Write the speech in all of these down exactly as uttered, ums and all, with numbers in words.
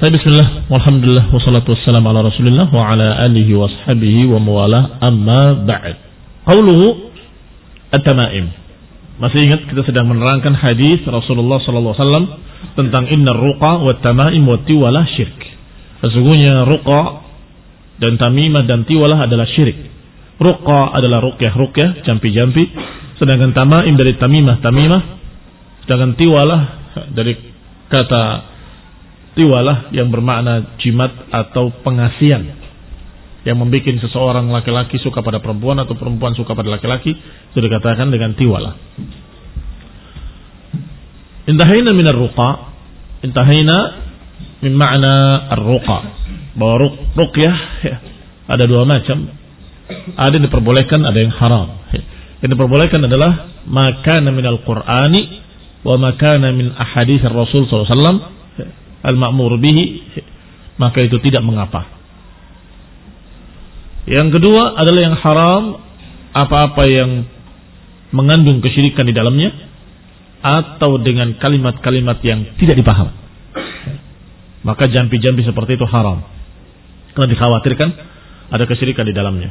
Bismillah, walhamdulillah, wassalatu wassalamu ala rasulillah wa ala alihi wa ashabihi wa mawalah, amma ba'd. Qauluhu at-tamaim. Masih ingat kita sedang menerangkan hadis Rasulullah sallallahu alaihi wasallam tentang innar ruqa wa tamaim wa tiwalah syirik. Sesungguhnya ruqa dan tamimah dan tiwalah adalah syirik. Ruqa adalah ruqyah-ruqyah, jampi-jampi, sedangkan tamaim dari tamimah-tamimah, sedangkan tiwalah dari kata tiwalah yang bermakna jimat atau pengasian, yang membuat seseorang laki-laki suka pada perempuan atau perempuan suka pada laki-laki, itu dikatakan dengan tiwalah. Intahina minar ruqa, intahina min makna ar-ruqa, bahwa ruqyah ya, ada dua macam, ada yang diperbolehkan, ada yang haram. Yang diperbolehkan adalah makana minal qur'ani wa makana min ahadits Rasul sallallahu alaihi wasallam al-ma'mur bihi, maka itu tidak mengapa. Yang kedua adalah yang haram, apa-apa yang mengandung kesyirikan di dalamnya atau dengan kalimat-kalimat yang tidak dipaham, maka jampi-jampi seperti itu haram, karena dikhawatirkan ada kesyirikan di dalamnya.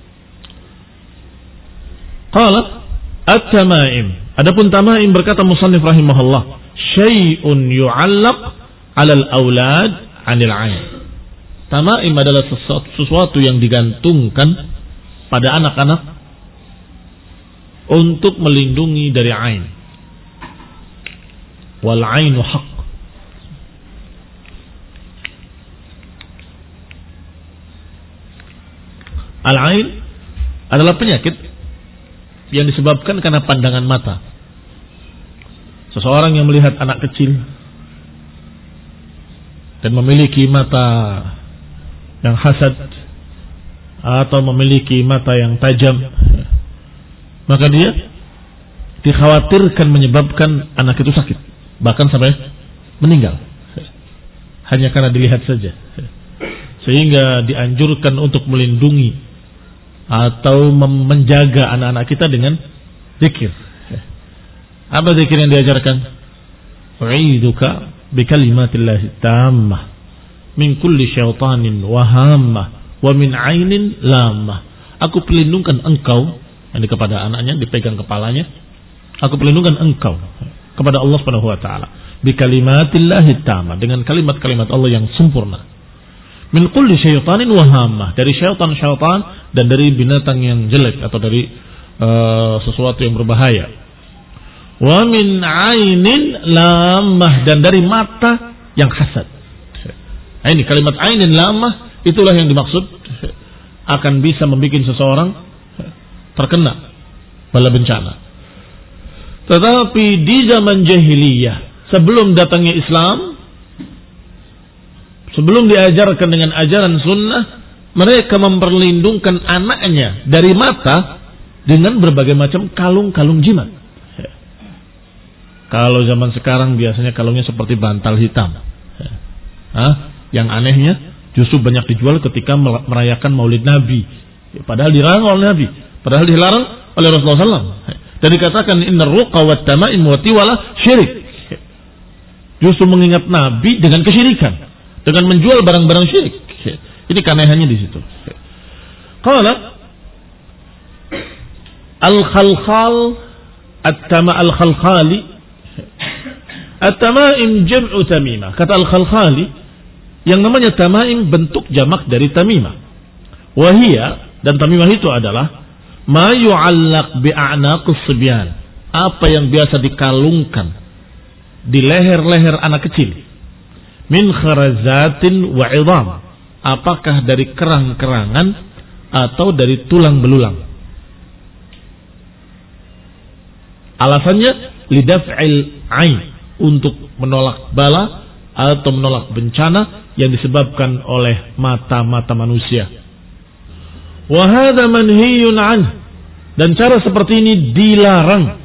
Qala at-tamaim. Adapun tamaim, berkata musannif rahimahullah, syai'un yu'allaq alal aulad anil ain. Tamaim adalah sesuatu yang digantungkan pada anak-anak untuk melindungi dari ain. Wal ainu haq. Al ain adalah penyakit yang disebabkan karena pandangan mata. Seseorang yang melihat anak kecil dan memiliki mata yang hasad atau memiliki mata yang tajam, maka dia dikhawatirkan menyebabkan anak itu sakit, bahkan sampai meninggal, hanya karena dilihat saja. Sehingga dianjurkan untuk melindungi atau menjaga anak-anak kita dengan zikir. Apa zikir yang diajarkan? U'iduka bikalimatillahi tammah min kulli syaitanin wahammah wa min ainin lamah. Aku pelindungkan engkau, ini kepada anaknya, dipegang kepalanya. Aku pelindungkan engkau kepada Allah Subhanahu wa taala bikalimatillahi tammah, dengan kalimat-kalimat Allah yang sempurna. Min kulli syaitanin wahammah, dari syaitan-syaitan dan dari binatang yang jelek atau dari uh, sesuatu yang berbahaya. Wa min ainin lamah, dan dari mata yang hasad. Nah, ini kalimat ainin lamah, itulah yang dimaksud akan bisa membuat seseorang terkena bala bencana. Tetapi di zaman jahiliyah, sebelum datangnya Islam, sebelum diajarkan dengan ajaran sunnah, mereka memperlindungkan anaknya dari mata dengan berbagai macam kalung-kalung jimat. Kalau zaman sekarang biasanya kalungnya seperti bantal hitam. Hah? Yang anehnya justru banyak dijual ketika merayakan Maulid Nabi. Padahal dilarang oleh Nabi, padahal dilarang oleh Rasulullah sallallahu alaihi wasallam. Dan dikatakan innar ruqa wat tamaim wa tiwalah syirik. Justru mengingat Nabi dengan kesyirikan, dengan menjual barang-barang syirik. Ini keanehannya di situ. Qala al-khalkhal at-tama al-khalkhali. At-tamaim jam'u tamimah. Kata al-khalkhali, yang namanya tamaim bentuk jamak dari tamimah. Wahia, dan tamimah itu adalah ma yu'allaq bi'anaqus sibyan, apa yang biasa dikalungkan di leher-leher anak kecil. Min kharazatin wa 'idham, apakah dari kerang-kerangan atau dari tulang belulang. Alasannya lidaf'il ain, untuk menolak bala atau menolak bencana yang disebabkan oleh mata-mata manusia. Wa hadza manhiyun an, dan cara seperti ini dilarang.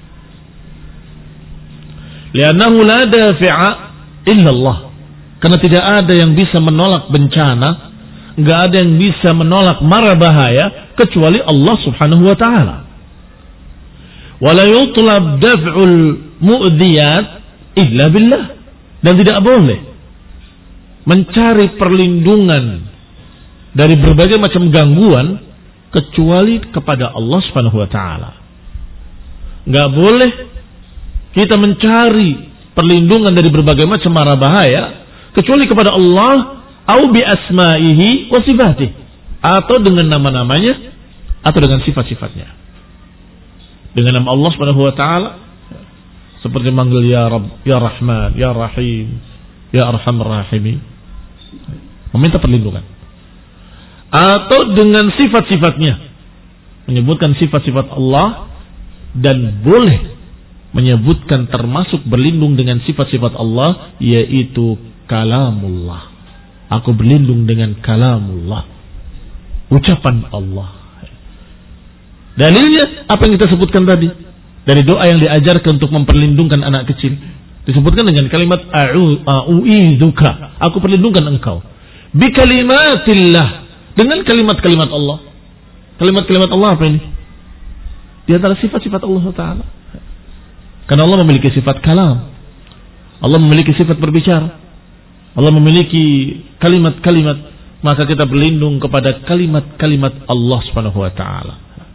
Li'annahu la dafi'a illa Allah, karena tidak ada yang bisa menolak bencana, enggak ada yang bisa menolak mara bahaya kecuali Allah Subhanahu wa taala. Wala yutlab daf'ul mu'diyat illa billah, dan tidak boleh mencari perlindungan dari berbagai macam gangguan kecuali kepada Allah Subhanahu wa taala. Enggak boleh kita mencari perlindungan dari berbagai macam mara bahaya kecuali kepada Allah, au bi asma'ihi wa sifatihi, atau dengan nama-namanya atau dengan sifat-sifatnya. Dengan nama Allah Subhanahu wa taala seperti manggil ya Rabb, ya Rahman, ya Rahim, ya Arhamar Rahimin, meminta perlindungan. Atau dengan sifat-sifatnya, menyebutkan sifat-sifat Allah, dan boleh menyebutkan termasuk berlindung dengan sifat-sifat Allah, yaitu kalamullah. Aku berlindung dengan kalamullah, ucapan Allah. Dalilnya apa yang kita sebutkan tadi dari doa yang diajarkan untuk memperlindungkan anak kecil, disebutkan dengan kalimat a'udzuka, aku perlindungan engkau, bi kalimatillah, dengan kalimat-kalimat Allah. Kalimat-kalimat Allah apa ini? Di antara sifat-sifat Allah Ta'ala. Karena Allah memiliki sifat kalam, Allah memiliki sifat berbicara, Allah memiliki kalimat-kalimat, maka kita berlindung kepada kalimat-kalimat Allah Subhanahu wa taala.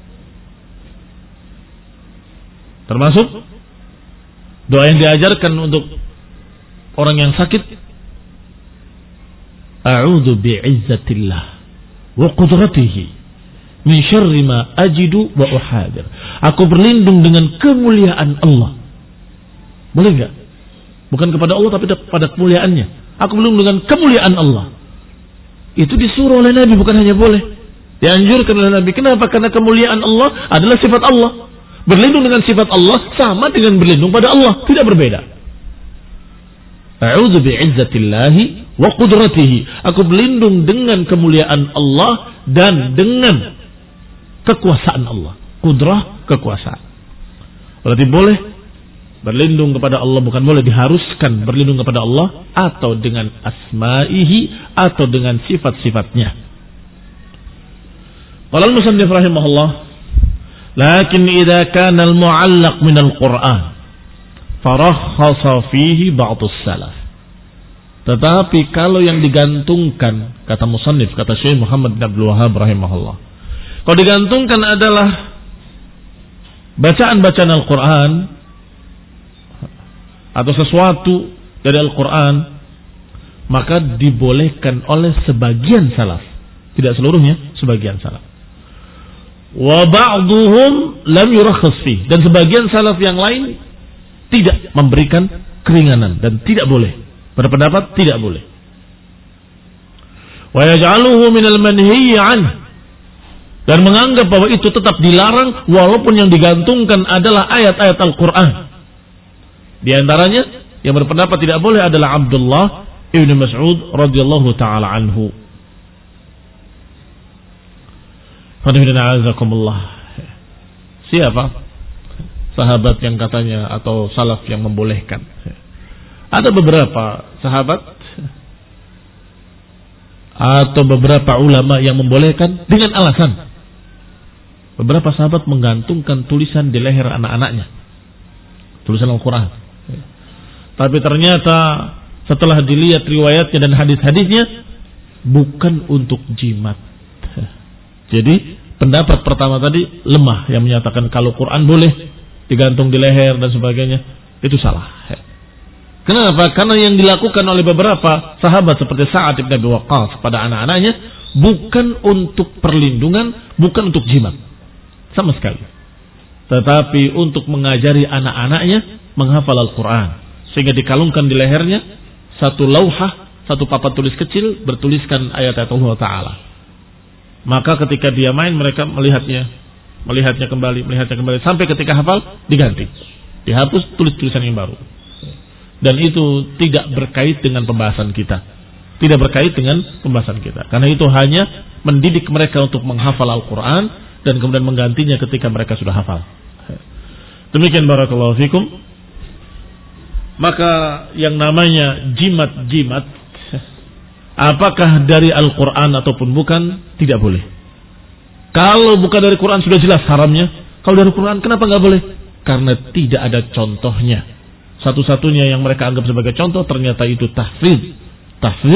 Termasuk doa yang diajarkan untuk orang yang sakit, a'udzu bi'izzatillah wa qudratihi min syarri ma ajidu wa uhadir. Aku berlindung dengan kemuliaan Allah. Boleh enggak? Bukan kepada Allah tapi pada kemuliaannya. Aku berlindung dengan kemuliaan Allah. Itu disuruh oleh Nabi, bukan hanya boleh, dianjurkan oleh Nabi. Kenapa? Karena kemuliaan Allah adalah sifat Allah. Berlindung dengan sifat Allah sama dengan berlindung pada Allah, tidak berbeda. A'udzu bi'izzatillahi wa qudratihi. Aku berlindung dengan kemuliaan Allah dan dengan kekuasaan Allah. Kudrah, kekuasaan. Berarti boleh berlindung kepada Allah, bukan boleh, diharuskan berlindung kepada Allah atau dengan asma'ihi atau dengan sifat-sifatnya. Qala al-musannif rahimahullah, lakin idza kana al-mu'allaq min al-Qur'an farakhasa fihi ba'd as-salaf. Tetapi kalau yang digantungkan, kata musannif, kata Syekh Muhammad bin Abdul Wahhab rahimahullah, kalau digantungkan adalah bacaan-bacaan Al-Quran atau sesuatu dari Al-Quran, maka dibolehkan oleh sebagian salaf, tidak seluruhnya, sebagian salaf. Wa ba'duhum lam yurakhas fi, dan sebagian salaf yang lain tidak memberikan keringanan dan tidak boleh, berpendapat tidak boleh. Wa yaj'aluhu minal manhiyyi anhu, dan menganggap bahwa itu tetap dilarang walaupun yang digantungkan adalah ayat-ayat Al-Quran. Di antaranya yang berpendapat tidak boleh adalah Abdullah ibn Mas'ud radhiyallahu taala anhu. Siapa sahabat yang katanya atau salaf yang membolehkan? Ada beberapa sahabat atau beberapa ulama yang membolehkan dengan alasan. Beberapa sahabat menggantungkan tulisan di leher anak-anaknya, tulisan Al-Quran. Tapi ternyata setelah dilihat riwayatnya dan hadis-hadisnya, bukan untuk jimat. Jadi pendapat pertama tadi lemah, yang menyatakan kalau Quran boleh digantung di leher dan sebagainya, itu salah. Kenapa? Karena yang dilakukan oleh beberapa sahabat seperti Sa'ad bin Abi Waqqas pada anak-anaknya bukan untuk perlindungan, bukan untuk jimat sama sekali, tetapi untuk mengajari anak-anaknya menghafal Al-Quran, sehingga dikalungkan di lehernya satu lauhah, satu papan tulis kecil bertuliskan ayat-ayat Allah Ta'ala. Maka ketika dia main, mereka melihatnya, melihatnya kembali, melihatnya kembali, sampai ketika hafal diganti, dihapus, tulis tulisan yang baru. Dan itu tidak berkait dengan pembahasan kita, tidak berkait dengan pembahasan kita, karena itu hanya mendidik mereka untuk menghafal Al-Quran dan kemudian menggantinya ketika mereka sudah hafal. Demikian barakallahu fikum. Maka yang namanya jimat-jimat, apakah dari Al-Quran ataupun bukan, tidak boleh. Kalau bukan dari Quran sudah jelas haramnya. Kalau dari Quran kenapa nggak boleh? Karena tidak ada contohnya. Satu-satunya yang mereka anggap sebagai contoh ternyata itu tahfidz. Tahfidz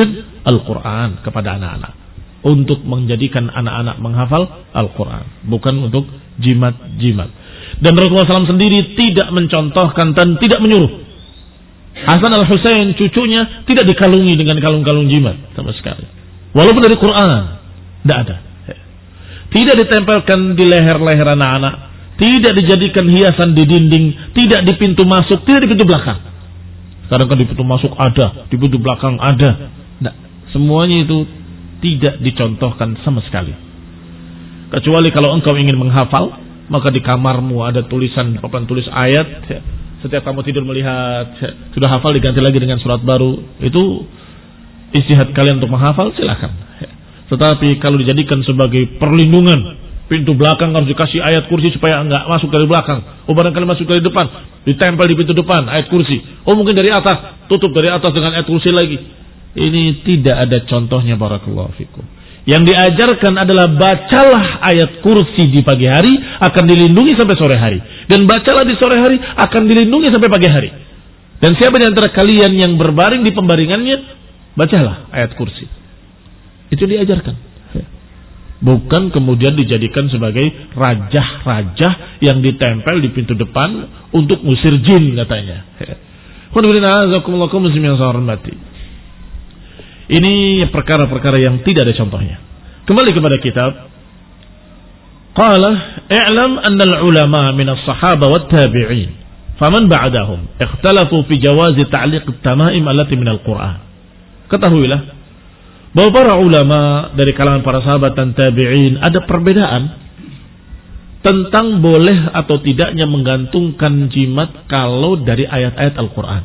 Al-Quran kepada anak-anak, untuk menjadikan anak-anak menghafal Al-Quran, bukan untuk jimat-jimat. Dan Rasulullah shallallahu alaihi wasallam sendiri tidak mencontohkan dan tidak menyuruh Hasan al-Husain cucunya tidak dikalungi dengan kalung-kalung jimat sama sekali, walaupun dari Quran tidak ada. Tidak ditempelkan di leher-leher anak-anak, tidak dijadikan hiasan di dinding, tidak di pintu masuk, tidak di pintu belakang. Sekarang kan di pintu masuk ada, di pintu belakang ada. Nah, semuanya itu tidak dicontohkan sama sekali. Kecuali kalau engkau ingin menghafal, maka di kamarmu ada tulisan, papan tulis ayat. Setiap kamu tidur melihat sudah hafal, diganti lagi dengan surat baru. Itu istihad kalian untuk menghafal, silakan. Tetapi kalau dijadikan sebagai perlindungan, pintu belakang harus dikasih ayat kursi supaya enggak masuk dari belakang. Oh, barangkali masuk dari depan, ditempel di pintu depan ayat kursi. Oh, mungkin dari atas, tutup dari atas dengan ayat kursi lagi. Ini tidak ada contohnya, barakallahu fikum. Yang diajarkan adalah bacalah ayat kursi di pagi hari, akan dilindungi sampai sore hari. Dan bacalah di sore hari, akan dilindungi sampai pagi hari. Dan siapa di antara kalian yang berbaring di pembaringannya, bacalah ayat kursi. Itu diajarkan. Bukan kemudian dijadikan sebagai rajah-rajah yang ditempel di pintu depan untuk ngusir jin katanya. Ini perkara-perkara yang tidak ada contohnya. Kembali kepada kitab. Qala i'lam anna al-ulama min as-sahaba wat-tabi'in faman ba'dahum ikhtalafu fi jawazi ta'liq at-tama'im allati min al-Qur'an. Ketahuilah bahwa para ulama dari kalangan para sahabat dan tabi'in ada perbedaan tentang boleh atau tidaknya menggantungkan jimat kalau dari ayat-ayat Al-Quran.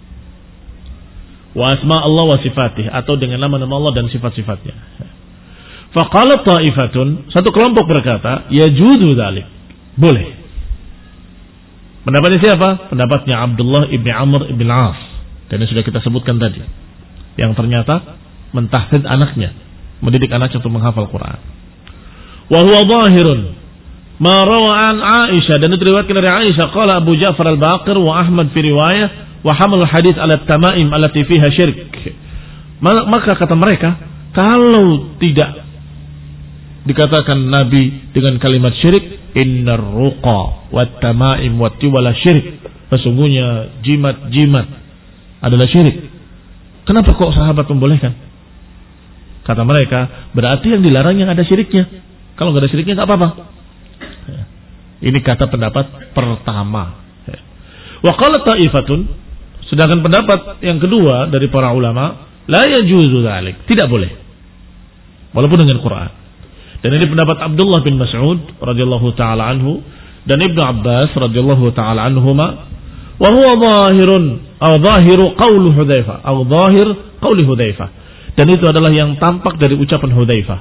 Wa asma Allah wa sifatih, atau dengan nama-nama Allah dan sifat-sifatnya. Faqala ta'ifatun, satu kelompok berkata, yajuzu dzalik, boleh. Pendapatnya siapa? Pendapatnya Abdullah ibn Amr ibn As, dan ini sudah kita sebutkan tadi, yang ternyata mentahfidz anaknya, mendidik anaknya untuk menghafal Quran. Wa huwa zahirun ma rawa an Aisyah, dan diriwayatkan dari Aisyah, qala Abu Ja'far al-Baqir wa Ahmad fi riwayah wa hamal hadits ala tamaim allati fiha syirk. Maka kata mereka, kalau tidak dikatakan Nabi dengan kalimat syirik, innar ruqa wat tamaim wat tiwala syirik, sesungguhnya jimat-jimat adalah syirik. Kenapa kok sahabat membolehkan? Kata mereka, berarti yang dilarang yang ada syiriknya. Kalau nggak ada syiriknya nggak apa-apa. Ini kata pendapat pertama. Wa qala ta'ifatun, sedangkan pendapat yang kedua dari para ulama, la yajuzu dzalik, tidak boleh. Walaupun dengan Quran. Dan ini pendapat Abdullah bin Mas'ud radhiyallahu taala anhu dan Ibnu Abbas radhiyallahu taala anhuma, wa huwa zahirun aw zahiru qaul Hudzaifah aw zahir qaul Hudzaifah. Dan itu adalah yang tampak dari ucapan Hudzaifah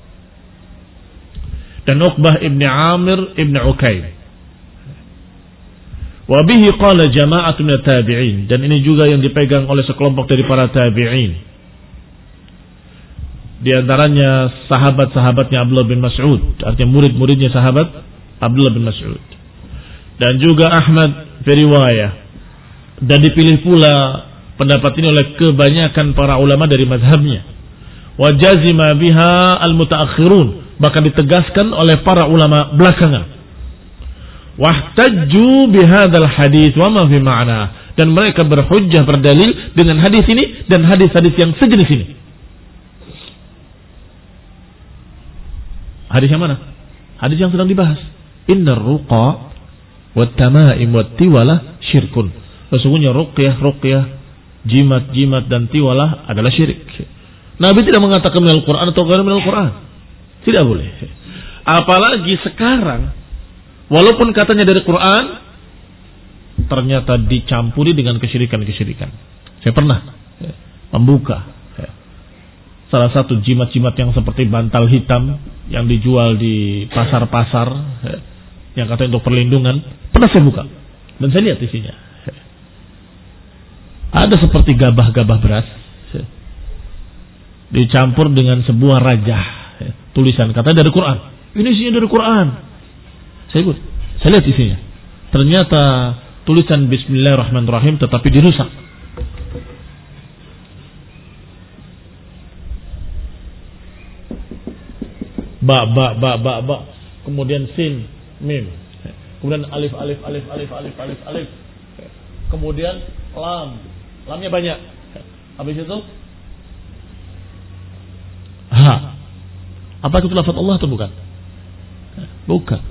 dan Uqbah ibn Amir ibn Ukaim. Wa bihi qala jama'atun min tabi'in, dan ini juga yang dipegang oleh sekelompok dari para tabi'in. Di antaranya sahabat-sahabatnya Abdullah bin Mas'ud, artinya murid-muridnya sahabat Abdullah bin Mas'ud. Dan juga Ahmad fi riwayah. Dan dipilih pula pendapat ini oleh kebanyakan para ulama dari mazhabnya. Wa jazima biha al-mutaakhirun, bahkan ditegaskan oleh para ulama belakangan. Wahtajju bihadzal hadits wa ma fi ma'na, dan mereka berhujjah berdalil dengan hadis ini dan hadis-hadis yang sejenis ini. Hadis yang mana? Hadis yang sedang dibahas. Innar ruqa wat tamaim wat tiwala syirkun. Sesungguhnya ruqyah ruqyah, jimat-jimat dan tiwalah adalah syirik. Nabi tidak mengatakan minal Quran atau ghairu minal Quran. Tidak boleh. Apalagi sekarang, walaupun katanya dari Quran, ternyata dicampuri dengan kesyirikan-kesyirikan. Saya pernah membuka salah satu jimat-jimat yang seperti bantal hitam yang dijual di pasar-pasar, yang katanya untuk perlindungan. Pernah saya buka dan saya lihat isinya. Ada seperti gabah-gabah beras dicampur dengan sebuah rajah, tulisan kata dari Quran. Ini isinya dari Quran. Saya ikut, saya lihat isinya. Ternyata tulisan Bismillahirrahmanirrahim tetapi dirusak. ba ba ba ba ba, kemudian sin, mim, kemudian alif alif alif alif alif alif alif, kemudian lam, lamnya banyak. Habis itu ha. Apa itu lafaz Allah atau bukan? Bukan.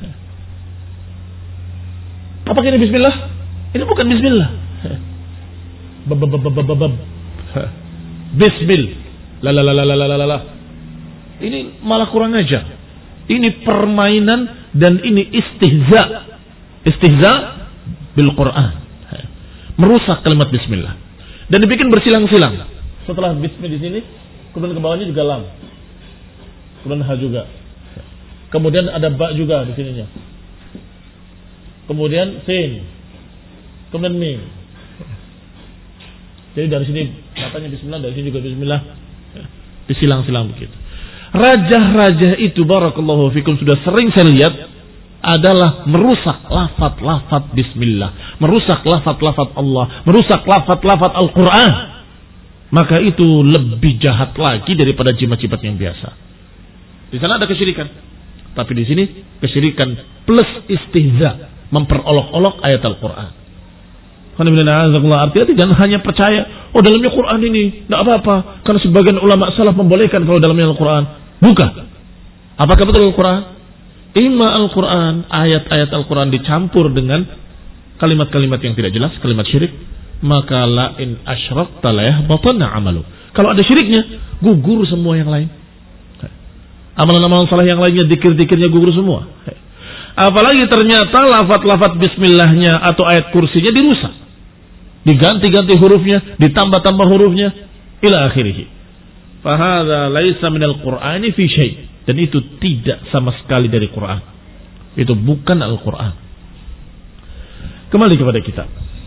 Apakah ini bismillah? Ini bukan bismillah. Bab bab bab bab bab. Bismil. La la la la la la la la. Ini malah kurang aja. Ini permainan dan ini istihza. Istihza bil Quran. Merusak kalimat bismillah. Dan dibikin bersilang-silang. Setelah bismillah di sini, kemudian ke bawahnya juga lam. Kemudian ha juga. Kemudian ada ba juga di sininya. Kemudian sin. Kemudian mim. Jadi dari sini katanya bismillah, dari sini juga bismillah. Disilang-silang begitu. Raja-raja itu barakallahu fikum sudah sering saya lihat adalah merusak lafaz-lafaz bismillah, merusak lafaz-lafaz Allah, merusak lafaz-lafaz Al-Qur'an. Maka itu lebih jahat lagi daripada jimat-jimat yang biasa. Di sana ada kesyirikan. Tapi di sini kesyirikan plus istihza, memperolok-olok ayat Al-Qur'an. Artinya tidak hanya percaya, oh dalamnya Quran ini, tidak apa-apa, karena sebagian ulama salaf membolehkan kalau dalamnya Al-Quran. Bukan. Apakah betul Al-Quran? Ima Al-Quran, ayat-ayat Al-Quran dicampur dengan kalimat-kalimat yang tidak jelas, kalimat syirik, maka la in asyrakta la yahbatanna amalu. Kalau ada syiriknya, gugur semua yang lain. Amalan-amalan salah yang lainnya, dikir-dikirnya gugur semua. Apalagi ternyata lafaz-lafaz bismillahnya atau ayat kursinya dirusak. Diganti-ganti hurufnya, ditambah-tambah hurufnya, ila akhirih. Fahadha laisa minal Qur'ani fi syai'. Dan itu tidak sama sekali dari Quran. Itu bukan Al-Quran. Kembali kepada kita.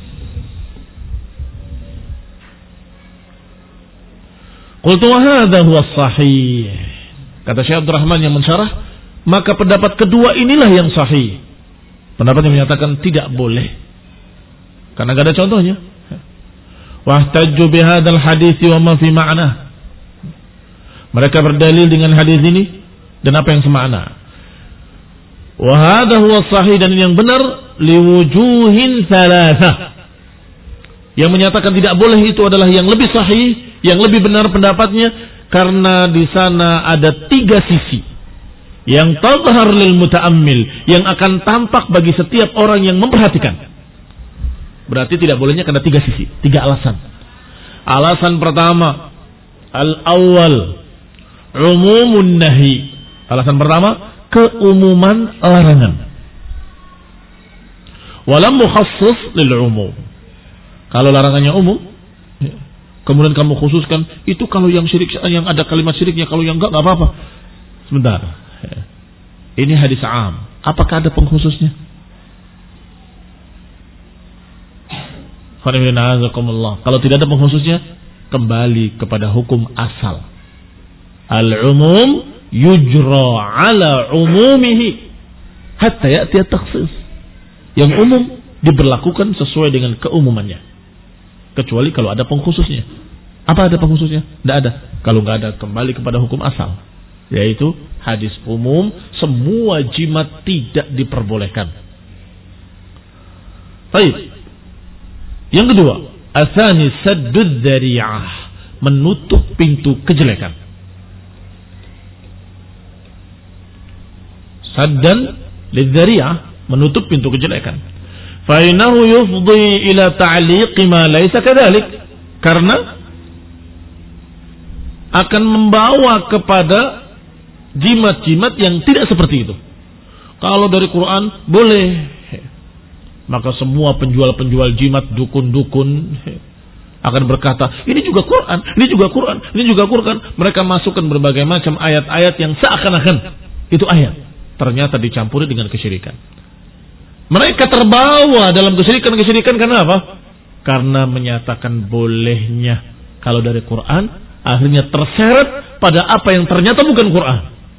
Qultu wa hadha huwa sahih. Kata Syekh Abdul Rahman yang mensyarah, maka pendapat kedua inilah yang sahih. Pendapat yang menyatakan tidak boleh. Karena gak ada contohnya. Wahtajju bihadzal hadits wa ma fi ma'na. Mereka berdalil dengan hadis ini dan apa yang semakna. Wa hadha huwa sahih, dan yang benar liwujuhin thalatha. Yang menyatakan tidak boleh itu adalah yang lebih sahih, yang lebih benar pendapatnya, karena di sana ada tiga sisi yang tadhhar lil muta'ammil, yang akan tampak bagi setiap orang yang memperhatikan. Berarti tidak bolehnya karena tiga sisi, tiga alasan. Alasan pertama, al-awwal umumun nahi. Alasan pertama, keumuman larangan. Walam mukhassis lil umum. Kalau larangannya umum, kemudian kamu khususkan, itu kalau yang syirik, yang ada kalimat syiriknya, kalau yang enggak enggak apa-apa. Sebentar. Ini hadis am. Apakah ada pengkhususnya? Kalau tidak ada pengkhususnya, kembali kepada hukum asal. Al-umum yujra ala umumihi hatta ya'ti at-takhsis. Yang umum diberlakukan sesuai dengan keumumannya, kecuali kalau ada pengkhususnya. Apa ada pengkhususnya? Tidak ada. Kalau nggak ada, kembali kepada hukum asal, yaitu hadis umum, semua jimat tidak diperbolehkan. Baik. Yang kedua, asani saddud dzari'ah, menutup pintu kejelekan. Saddan lidzari'ah, menutup pintu kejelekan. Fa innahu yufdi ila ta'liqi ma laysa kadzalik, karena akan membawa kepada jimat-jimat yang tidak seperti itu. Kalau dari Quran boleh, maka semua penjual-penjual jimat, dukun-dukun akan berkata, ini juga Quran, ini juga Quran, ini juga Quran. Mereka masukkan berbagai macam ayat-ayat yang seakan-akan itu ayat, ternyata dicampuri dengan kesyirikan. Mereka terbawa dalam kesyirikan-kesyirikan karena apa? Karena menyatakan bolehnya kalau dari Quran, akhirnya terseret pada apa yang ternyata bukan Quran.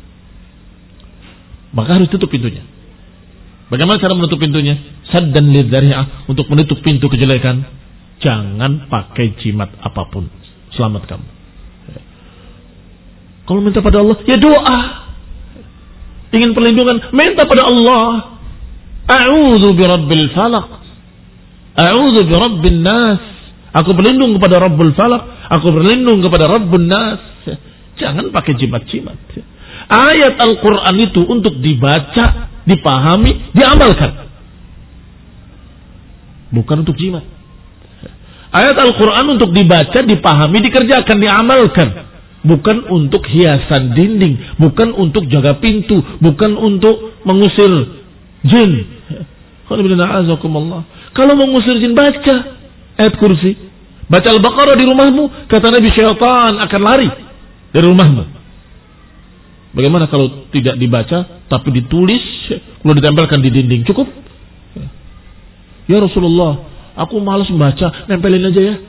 Maka harus tutup pintunya. Bagaimana cara menutup pintunya? Saddan lidzari'ah, untuk menutup pintu kejelekan. Jangan pakai jimat apapun. Selamat kamu. Kalau minta pada Allah, ya doa. ingin perlindungan, minta pada Allah. A'udzu birabbil falaq. A'udzu birabbin nas. Aku berlindung kepada Rabbul Falaq. Aku berlindung kepada Rabbun Nas. Jangan pakai jimat-jimat. Ayat Al-Quran itu untuk dibaca, dipahami, diamalkan. Bukan untuk jimat. Ayat Al-Quran untuk dibaca, dipahami, dikerjakan, diamalkan. Bukan untuk hiasan dinding. Bukan untuk jaga pintu. Bukan untuk mengusir jin. Kalau mengusir jin, baca ayat kursi. Baca Al-Baqarah di rumahmu. Kata Nabi, syaitan akan lari dari rumahmu. Bagaimana kalau tidak dibaca, tapi ditulis, lalu ditempelkan di dinding? Cukup? Ya Rasulullah, aku malas membaca, nempelin aja ya.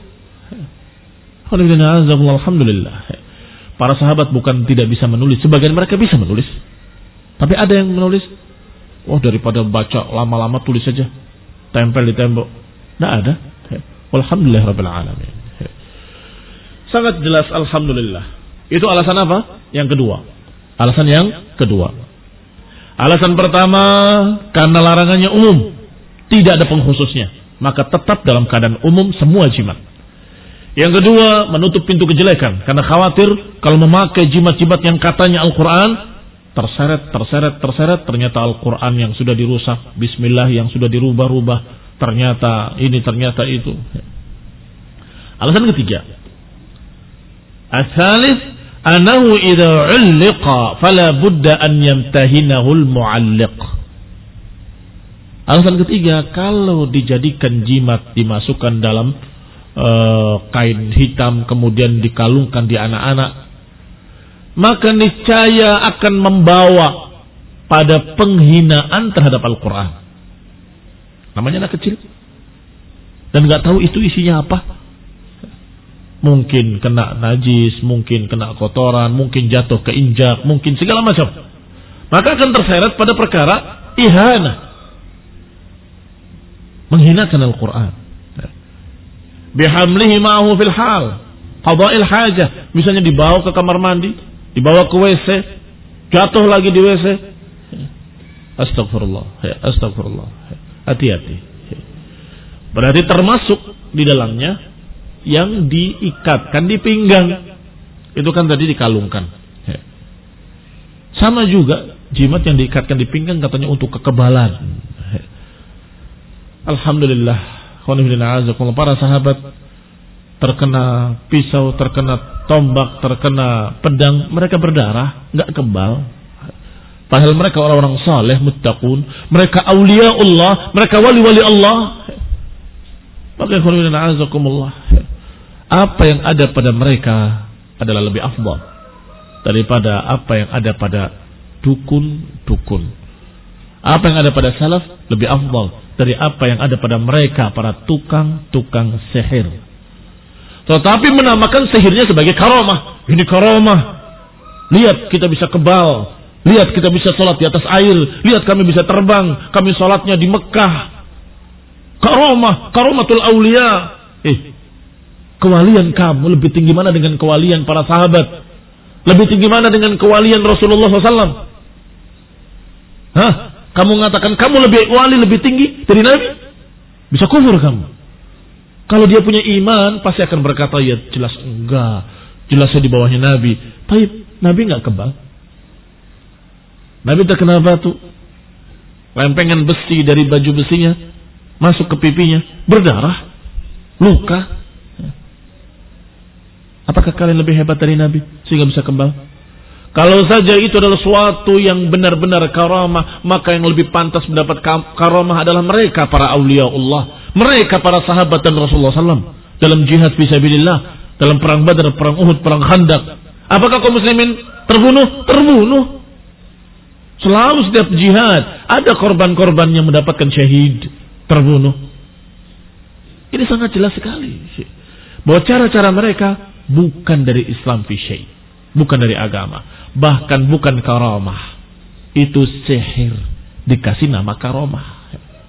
Alhamdulillah. Para sahabat bukan tidak bisa menulis, sebagian mereka bisa menulis. Tapi ada yang menulis, oh daripada baca lama-lama tulis saja, tempel di tembok. Tidak ada. Alhamdulillah Rabbil Alamin. Sangat jelas alhamdulillah. Itu alasan apa? Yang kedua. Alasan yang kedua. Alasan pertama, karena larangannya umum, tidak ada pengkhususnya, maka tetap dalam keadaan umum semua jimat. Yang kedua, menutup pintu kejelekan, karena khawatir kalau memakai jimat-jimat yang katanya Al-Quran, terseret, terseret, terseret, ternyata Al-Quran yang sudah dirusak, Bismillah yang sudah dirubah-rubah, ternyata ini, ternyata itu. Alasan ketiga, As-salis, anahu idza 'ulliqa fala budda an yamtahinahu al-mu'alliq. Alasan ketiga, kalau dijadikan jimat, dimasukkan dalam uh, kain hitam, kemudian dikalungkan di anak-anak, maka niscaya akan membawa pada penghinaan terhadap Al-Quran. Namanya anak kecil dan nggak tahu itu isinya apa. Mungkin kena najis, mungkin kena kotoran, mungkin jatuh keinjak, mungkin segala macam. Maka akan terseret pada perkara ihanah, menghinakan Al-Quran. Bihamlihi ma'ahu fil hal, qada'il hajah, misalnya dibawa ke kamar mandi, dibawa ke W C, jatuh lagi di W C. Astagfirullah, astagfirullah. Hati-hati. Berarti termasuk di dalamnya yang diikatkan di pinggang. Itu kan tadi dikalungkan. Sama juga jimat yang diikatkan di pinggang katanya untuk kekebalan. Alhamdulillah, para sahabat terkena pisau, terkena tombak, terkena pedang, mereka berdarah, enggak kebal. Padahal mereka orang-orang saleh, muttaqun, mereka aulia Allah, mereka wali-wali Allah. Maka apa yang ada pada mereka adalah lebih afdal daripada apa yang ada pada dukun-dukun. Apa yang ada pada salaf lebih afdal dari apa yang ada pada mereka para tukang-tukang sihir. Tetapi menamakan sihirnya sebagai karamah. Ini karamah. Lihat kita bisa kebal. Lihat kita bisa sholat di atas air. Lihat kami bisa terbang. Kami sholatnya di Mekah. Karamah. Karamatul awliya. Eh, kewalian kamu lebih tinggi mana dengan kewalian para sahabat? Lebih tinggi mana dengan kewalian Rasulullah shallallahu alaihi wasallam? Hah? Kamu mengatakan kamu lebih wali, lebih tinggi dari Nabi? Bisa kufur kamu. Kalau dia punya iman, pasti akan berkata, ya jelas enggak. Jelasnya di bawahnya Nabi. Tapi Nabi enggak kebal. Nabi terkena batu. Lempengan besi dari baju besinya masuk ke pipinya, berdarah, luka. Apakah kalian lebih hebat dari Nabi sehingga bisa kebal? Kalau saja itu adalah suatu yang benar-benar karamah, maka yang lebih pantas mendapat karamah adalah mereka para awliya Allah, mereka para sahabat dan Rasulullah shallallahu alaihi wasallam dalam jihad fisabilillah, dalam perang Badar, perang Uhud, perang Khandaq. Apakah kaum muslimin terbunuh? Terbunuh. Selalu setiap jihad ada korban-korban yang mendapatkan syahid, terbunuh. Ini sangat jelas sekali bahwa cara-cara mereka bukan dari Islam fi syai', bukan dari agama, bahkan bukan karamah. Itu sihir dikasih nama karamah.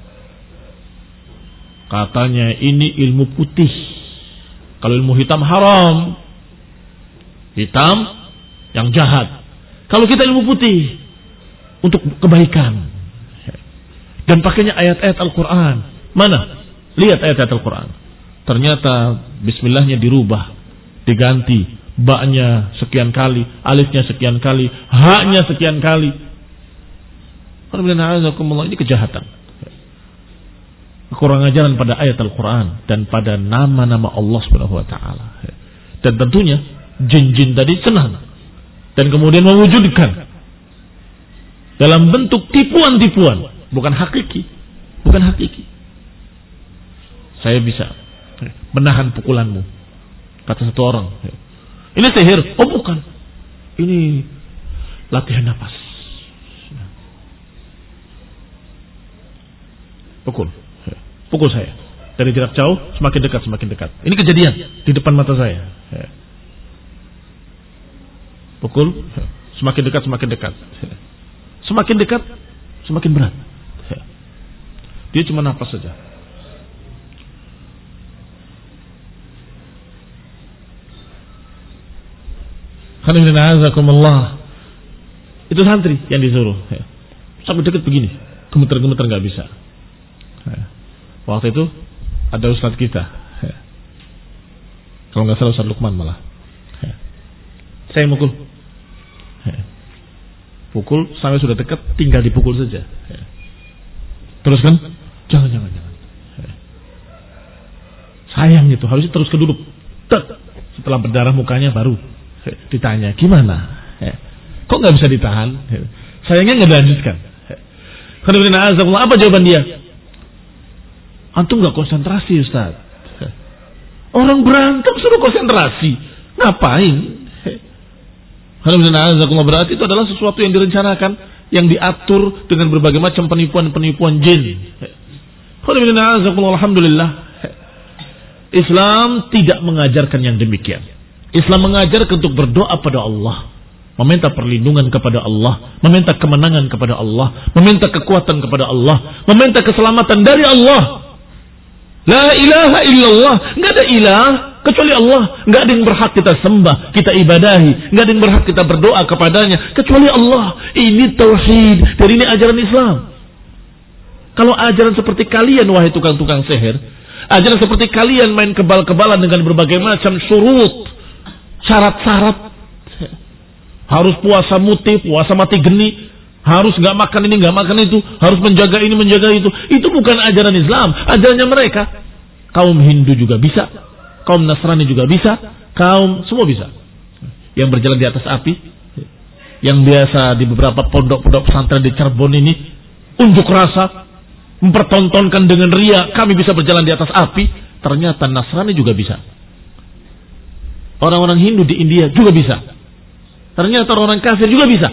Katanya ini ilmu putih. Kalau ilmu hitam haram. Hitam yang jahat. Kalau kita ilmu putih, untuk kebaikan. Dan pakainya ayat-ayat Al-Quran. Mana? Lihat ayat-ayat Al-Quran. Ternyata bismillahnya dirubah, diganti, ba-nya sekian kali, alifnya sekian kali, ha-nya sekian kali. Ini kejahatan. Kurang ajaran pada ayat Al-Quran dan pada nama-nama Allah Subhanahu wa taala. Dan tentunya jin-jin tadi senang dan kemudian mewujudkan dalam bentuk tipuan-tipuan, bukan hakiki, bukan hakiki. Saya bisa menahan pukulanmu, kata satu orang. Ini sihir. Oh bukan, ini latihan nafas. Pukul, pukul saya dari jarak jauh, semakin dekat, semakin dekat. Ini kejadian di depan mata saya. Pukul, semakin dekat, semakin dekat. Semakin dekat, semakin berat. Dia cuma nafas saja. Alhamdulillah. Itu santri yang disuruh. Sampai dekat begini, gemeter-gemeter nggak bisa. Waktu itu ada ustadz kita, kalau nggak salah Ustadz Lukman malah. Saya mukul, pukul sampai sudah dekat, tinggal dipukul saja. Terus kan? Jangan, jangan, jangan. Sayang itu, harusnya terus ke dulu. Setelah berdarah mukanya baru ditanya, gimana? Kok nggak bisa ditahan? Sayangnya nggak dilanjutkan. Apa jawaban dia? Antum nggak konsentrasi, Ustaz. Orang berantem suruh konsentrasi, ngapain? Alhamdulillah, berarti itu adalah sesuatu yang direncanakan, yang diatur dengan berbagai macam penipuan-penipuan jin. Alhamdulillah, Islam tidak mengajarkan yang demikian. Islam mengajarkan untuk berdoa pada Allah, meminta perlindungan kepada Allah, meminta kemenangan kepada Allah, meminta kekuatan kepada Allah, meminta keselamatan dari Allah. La ilaha illallah, nggak ada ilah kecuali Allah, nggak ada yang berhak kita sembah, kita ibadahi, nggak ada yang berhak kita berdoa kepadanya kecuali Allah. Ini tauhid, dan ini ajaran Islam. Kalau ajaran seperti kalian, wahai tukang-tukang sihir, ajaran seperti kalian main kebal-kebalan dengan berbagai macam surut, syarat-syarat, harus puasa muti, puasa mati geni, harus nggak makan ini, nggak makan itu, harus menjaga ini, menjaga itu. Itu bukan ajaran Islam, ajarannya mereka. Kaum Hindu juga bisa, kaum Nasrani juga bisa, kaum semua bisa. Yang berjalan di atas api, yang biasa di beberapa pondok-pondok pesantren di Cirebon ini, unjuk rasa, mempertontonkan dengan ria, kami bisa berjalan di atas api. Ternyata Nasrani juga bisa. Orang-orang Hindu di India juga bisa. Ternyata orang kafir juga bisa.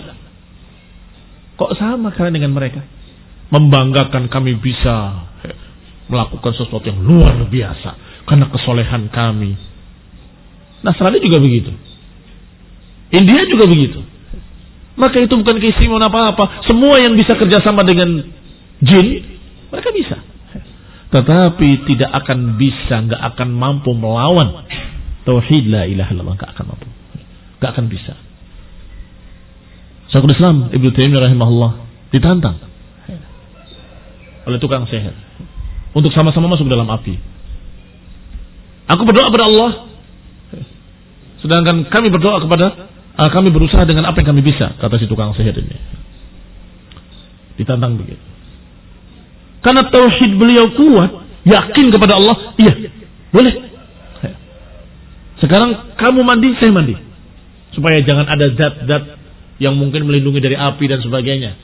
Kok sama kalian dengan mereka? Membanggakan kami bisa melakukan sesuatu yang luar biasa karena kesolehan kami. Nasrani juga begitu. India juga begitu. Maka itu bukan keistimewaan apa-apa. Semua yang bisa kerjasama dengan jin, mereka bisa. Tetapi tidak akan bisa, nggak akan mampu melawan tauhid la ilaha illallah, nggak akan mampu, nggak akan bisa. Syekhul Islam Ibnu Taimiyah rahimahullah ditantang oleh tukang sihir untuk sama-sama masuk dalam api. Aku berdoa kepada Allah, sedangkan kami berdoa kepada uh, kami berusaha dengan apa yang kami bisa, kata si tukang sihir ini. Ditantang begitu. Karena tauhid beliau kuat, yakin kepada Allah, iya, boleh. Sekarang kamu mandi, saya mandi, supaya jangan ada zat-zat yang mungkin melindungi dari api dan sebagainya.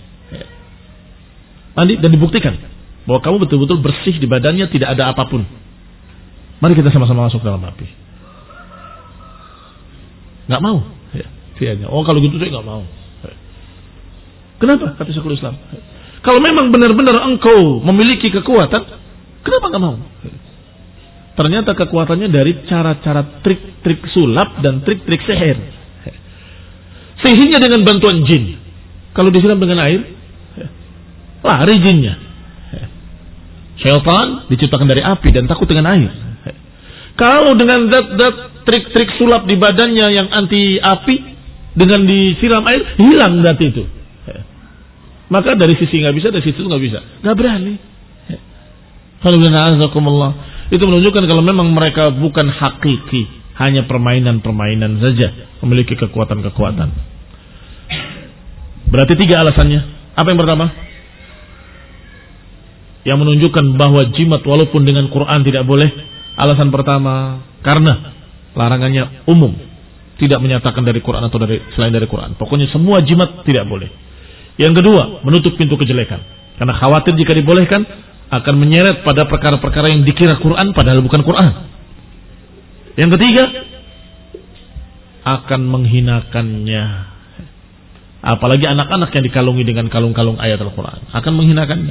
Mandi dan dibuktikan bahwa kamu betul-betul bersih di badannya, tidak ada apapun. Mari kita sama-sama masuk dalam api. Nggak mau, ya, dianya. Oh kalau gitu saya nggak mau. Kenapa? Kata Syekhul Islam. Kalau memang benar-benar engkau memiliki kekuatan, kenapa nggak mau? Ternyata kekuatannya dari cara-cara trik-trik sulap dan trik-trik sihir. Sihirnya dengan bantuan jin. Kalau disiram dengan air, lari jinnya. Syaitan diciptakan dari api dan takut dengan air. Kalau dengan zat-zat trik-trik sulap di badannya yang anti api, dengan disiram air, hilang zat itu. Maka dari sisi nggak bisa, dari situ nggak bisa, nggak berani. Kalau Allah itu menunjukkan kalau memang mereka bukan hakiki, hanya permainan-permainan saja, memiliki kekuatan-kekuatan. Berarti tiga alasannya. Apa yang pertama? Yang menunjukkan bahwa jimat walaupun dengan Quran tidak boleh. Alasan pertama, karena larangannya umum, tidak menyatakan dari Quran atau dari selain dari Quran. Pokoknya semua jimat tidak boleh. Yang kedua, menutup pintu kejelekan. Karena khawatir jika dibolehkan akan menyeret pada perkara-perkara yang dikira Quran padahal bukan Quran. Yang ketiga, akan menghinakannya. Apalagi anak-anak yang dikalungi dengan kalung-kalung ayat Al-Quran akan menghinakannya.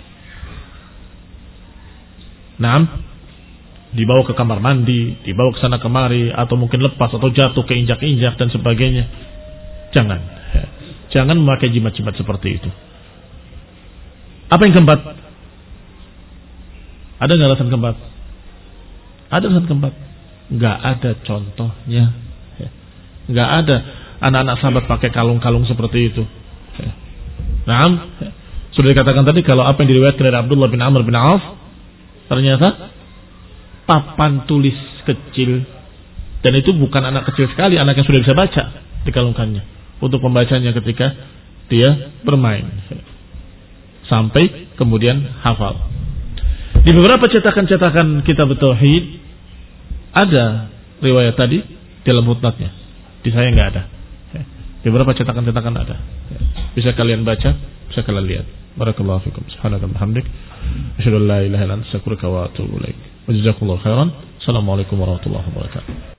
Naam, dibawa ke kamar mandi, dibawa ke sana kemari, atau mungkin lepas atau jatuh keinjak-injak dan sebagainya. Jangan, jangan memakai jimat-jimat seperti itu. Apa yang keempat? Ada nggak alasan keempat? Ada alasan keempat? Nggak ada contohnya. Nggak ada anak-anak sahabat pakai kalung-kalung seperti itu. Naam, sudah dikatakan tadi kalau apa yang diriwayatkan dari Abdullah bin Amr bin Auf, ternyata papan tulis kecil, dan itu bukan anak kecil sekali, anak yang sudah bisa baca, dikalungkannya untuk membacanya ketika dia bermain sampai kemudian hafal. Di beberapa cetakan-cetakan kitab tauhid ada riwayat tadi dalam hutnatnya. Di saya nggak ada. Di beberapa cetakan-cetakan ada. Bisa kalian baca, bisa kalian lihat. Barakallahu fikum. Subhanallah hamdik. Asyhadu an la ilaha illa anta astaghfiruka wa atubu ilaik. Wa jazakumullahu khairan. Assalamualaikum warahmatullahi wabarakatuh.